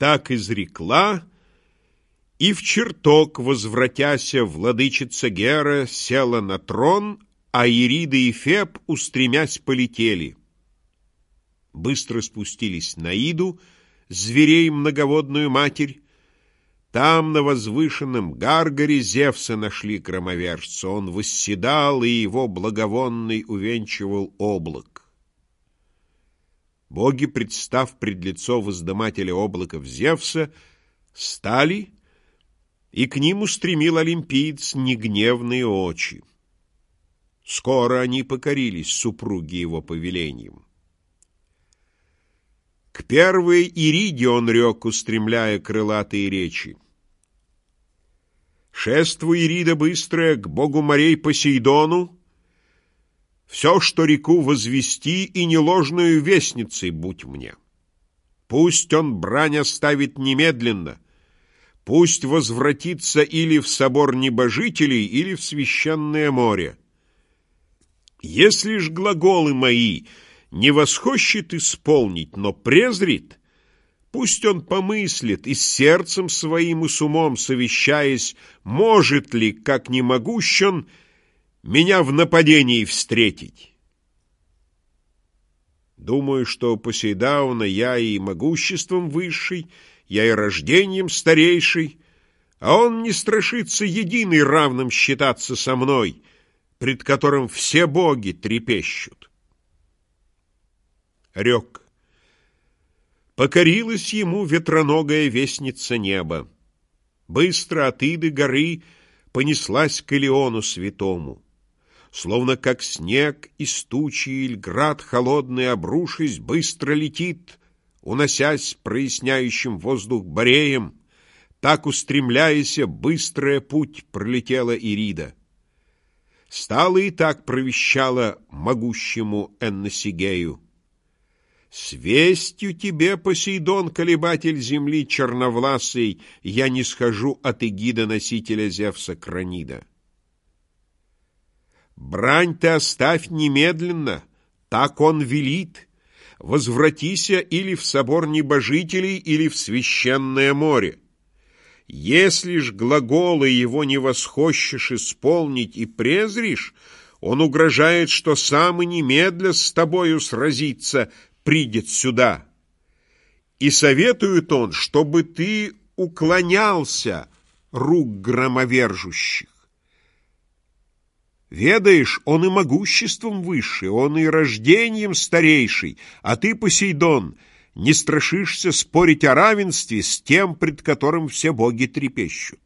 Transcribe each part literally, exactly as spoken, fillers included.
Так изрекла, и в чертог, возвратяся, владычица Гера села на трон, а Ирида и Феб, устремясь, полетели. Быстро спустились на Иду, зверей многоводную матерь. Там, на возвышенном Гаргаре, Зевса нашли громовержца. Он восседал, и его благовонный увенчивал облак. Боги, представ пред лицо воздымателя облаков Зевса, стали, и к ним устремил олимпиец негневные очи. Скоро они покорились супруге его повелением. К первой Ириде он рек, устремляя крылатые речи: «Шествуй, Ирида быстрая, к богу морей Посейдону, все, что реку возвести, и неложную вестницей будь мне. Пусть он брань оставит немедленно, пусть возвратится или в собор небожителей, или в священное море. Если ж глаголы мои не восхощет исполнить, но презрит, пусть он помыслит и с сердцем своим и с умом совещаясь, может ли, как не могущен, меня в нападении встретить. Думаю, что Посейдауна я и могуществом высший, я и рождением старейший, а он не страшится единый равным считаться со мной, пред которым все боги трепещут». Рек. Покорилась ему ветроногая вестница неба. Быстро от Иды горы понеслась к Илиону святому. Словно как снег из тучи иль град холодный, обрушись, быстро летит, уносясь проясняющим воздух бореем, так, устремляяся, быстрая путь пролетела Ирида. Стала и так провещала могущему Энносигею: «С вестью тебе, Посейдон, колебатель земли черновласый, я не схожу от эгида носителя Зевса Кранида. Брань ты оставь немедленно, так он велит, возвратися или в собор небожителей, или в священное море. Если ж глаголы его не восхощешь исполнить и презришь, он угрожает, что сам и немедля с тобою сразиться придет сюда. И советует он, чтобы ты уклонялся рук громовержущих. Ведаешь, он и могуществом высший, он и рождением старейший, а ты, Посейдон, не страшишься спорить о равенстве с тем, пред которым все боги трепещут».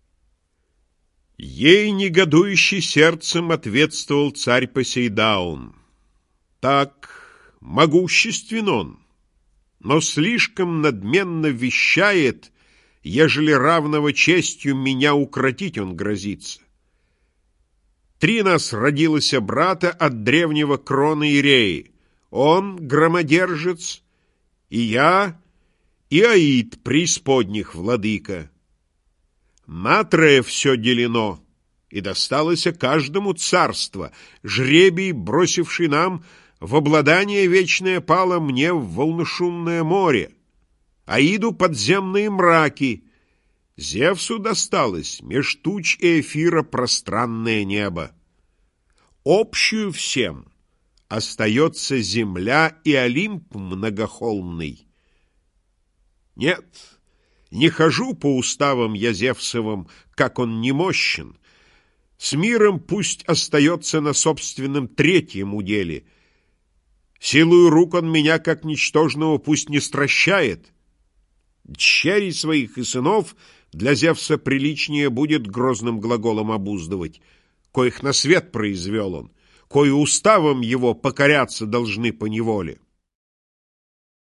Ей негодующий сердцем ответствовал царь Посейдаун: «Так, могуществен он, но слишком надменно вещает, ежели равного честью меня укротить он грозится. Три нас родилось брата от древнего крона Иреи. Он громодержец, и я, и Аид, преисподних владыка. Натрое все делено, и досталось каждому царство, жребий, бросивший нам в обладание вечное, пало мне в волношумное море, Аиду подземные мраки, Зевсу досталось меж туч и эфира пространное небо. Общую всем остается земля и Олимп многохолмный. Нет, не хожу по уставам я Зевсовым, как он немощен. С миром пусть остается на собственном третьем уделе. Силою рук он меня, как ничтожного, пусть не стращает. Дщерей своих и сынов для Зевса приличнее будет грозным глаголом обуздывать, коих на свет произвел он, кои уставом его покоряться должны поневоле.